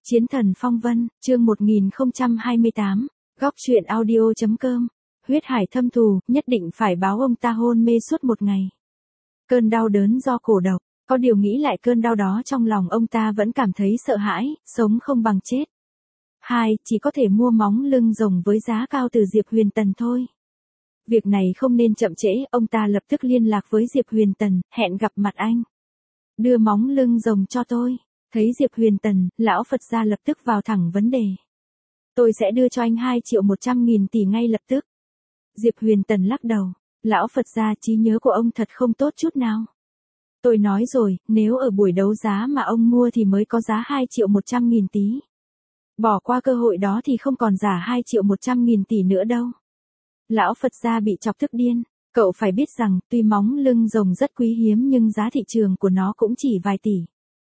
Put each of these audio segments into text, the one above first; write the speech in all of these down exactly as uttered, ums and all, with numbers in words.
Chiến thần phong vân, chương một nghìn không trăm hai mươi tám, góc truyện audio.com, huyết hải thâm thù, nhất định phải báo ông ta hôn mê suốt một ngày. Cơn đau đớn do cổ độc, có điều nghĩ lại cơn đau đó trong lòng ông ta vẫn cảm thấy sợ hãi, sống không bằng chết. Hai, chỉ có thể mua móng lưng rồng với giá cao từ Diệp Huyền Tần thôi. Việc này không nên chậm trễ, ông ta lập tức liên lạc với Diệp Huyền Tần, hẹn gặp mặt anh. Đưa móng lưng rồng cho tôi. Thấy Diệp Huyền Tần, lão Phật gia lập tức vào thẳng vấn đề. Tôi sẽ đưa cho anh hai triệu một trăm nghìn tỷ ngay lập tức. Diệp Huyền Tần lắc đầu, lão Phật gia trí nhớ của ông thật không tốt chút nào. Tôi nói rồi, nếu ở buổi đấu giá mà ông mua thì mới có giá hai triệu một trăm nghìn tí. Bỏ qua cơ hội đó thì không còn giả hai triệu một trăm nghìn tỷ nữa đâu. Lão Phật gia bị chọc tức điên, cậu phải biết rằng tuy móng lưng rồng rất quý hiếm nhưng giá thị trường của nó cũng chỉ vài tỷ.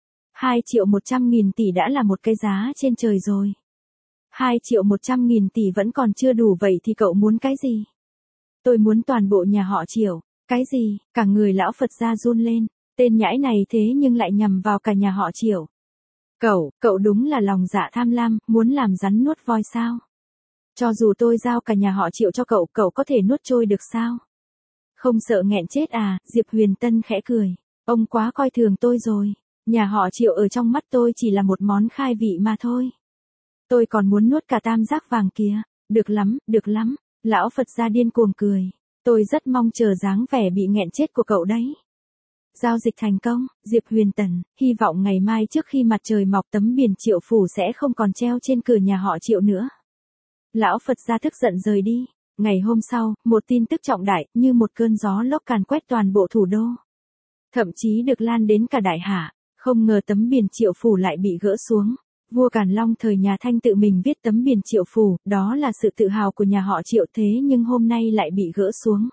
hai triệu một trăm nghìn tỷ đã là một cái giá trên trời rồi. hai triệu một trăm nghìn tỷ vẫn còn chưa đủ, vậy thì cậu muốn cái gì? Tôi muốn toàn bộ nhà họ Triệu. Cái gì? Cả người lão Phật gia run lên, tên nhãi này thế nhưng lại nhằm vào cả nhà họ Triệu. Cậu, cậu đúng là lòng dạ tham lam, muốn làm rắn nuốt voi sao? Cho dù tôi giao cả nhà họ Triệu cho cậu, cậu có thể nuốt trôi được sao? Không sợ nghẹn chết à? Diệp Huyền Tân khẽ cười. Ông quá coi thường tôi rồi. Nhà họ Triệu ở trong mắt tôi chỉ là một món khai vị mà thôi. Tôi còn muốn nuốt cả tam giác vàng kia. Được lắm, được lắm. Lão Phật gia điên cuồng cười. Tôi rất mong chờ dáng vẻ bị nghẹn chết của cậu đấy. Giao dịch thành công, Diệp Huyền Tần, hy vọng ngày mai trước khi mặt trời mọc tấm biển Triệu phủ sẽ không còn treo trên cửa nhà họ Triệu nữa. Lão Phật gia tức giận rời đi. Ngày hôm sau, một tin tức trọng đại như một cơn gió lốc càn quét toàn bộ thủ đô. Thậm chí được lan đến cả Đại Hạ. Không ngờ tấm biển Triệu phủ lại bị gỡ xuống. Vua Càn Long thời nhà Thanh tự mình viết tấm biển Triệu phủ, đó là sự tự hào của nhà họ Triệu, thế nhưng hôm nay lại bị gỡ xuống.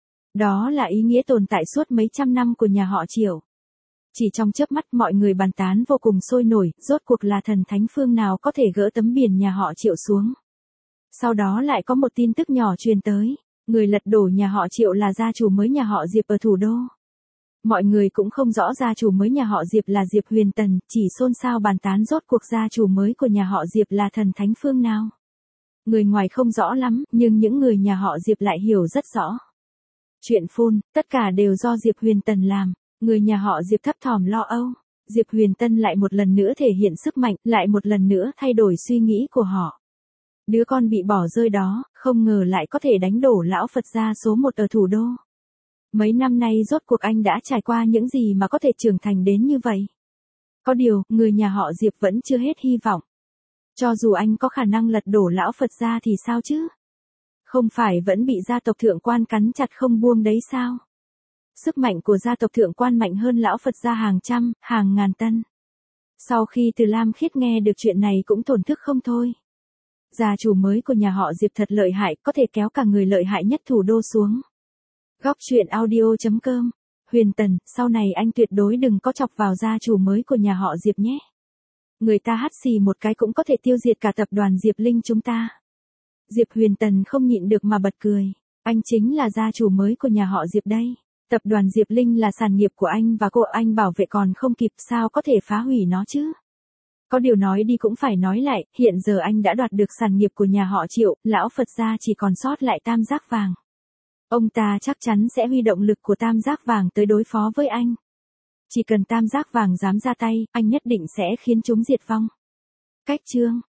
Đó là ý nghĩa tồn tại suốt mấy trăm năm của nhà họ Triệu. Chỉ trong chớp mắt mọi người bàn tán vô cùng sôi nổi, rốt cuộc là thần thánh phương nào có thể gỡ tấm biển nhà họ Triệu xuống. Sau đó lại có một tin tức nhỏ truyền tới, người lật đổ nhà họ Triệu là gia chủ mới nhà họ Diệp ở thủ đô. Mọi người cũng không rõ gia chủ mới nhà họ Diệp là Diệp Huyền Tần, chỉ xôn xao bàn tán rốt cuộc gia chủ mới của nhà họ Diệp là thần thánh phương nào. Người ngoài không rõ lắm, nhưng những người nhà họ Diệp lại hiểu rất rõ. Chuyện phun, tất cả đều do Diệp Huyền Tần làm, người nhà họ Diệp thấp thỏm lo âu. Diệp Huyền Tần lại một lần nữa thể hiện sức mạnh, lại một lần nữa thay đổi suy nghĩ của họ. Đứa con bị bỏ rơi đó, không ngờ lại có thể đánh đổ lão Phật gia số một ở thủ đô. Mấy năm nay rốt cuộc anh đã trải qua những gì mà có thể trưởng thành đến như vậy? Có điều, người nhà họ Diệp vẫn chưa hết hy vọng. Cho dù anh có khả năng lật đổ lão Phật gia thì sao chứ? Không phải vẫn bị gia tộc thượng quan cắn chặt không buông đấy sao? Sức mạnh của gia tộc thượng quan mạnh hơn lão Phật gia hàng trăm, hàng ngàn tân. Sau khi Từ Lam Khiết nghe được chuyện này cũng thổn thức không thôi. Gia chủ mới của nhà họ Diệp thật lợi hại, có thể kéo cả người lợi hại nhất thủ đô xuống. Góc truyện audio.com, Huyền Tần, sau này anh tuyệt đối đừng có chọc vào gia chủ mới của nhà họ Diệp nhé. Người ta hắt xì một cái cũng có thể tiêu diệt cả tập đoàn Diệp Linh chúng ta. Diệp Huyền Tần không nhịn được mà bật cười. Anh chính là gia chủ mới của nhà họ Diệp đây. Tập đoàn Diệp Linh là sản nghiệp của anh và cô anh bảo vệ còn không kịp, sao có thể phá hủy nó chứ? Có điều nói đi cũng phải nói lại, hiện giờ anh đã đoạt được sản nghiệp của nhà họ Triệu, lão Phật gia chỉ còn sót lại tam giác vàng. Ông ta chắc chắn sẽ huy động lực của tam giác vàng tới đối phó với anh. Chỉ cần tam giác vàng dám ra tay, anh nhất định sẽ khiến chúng diệt vong. Cách chương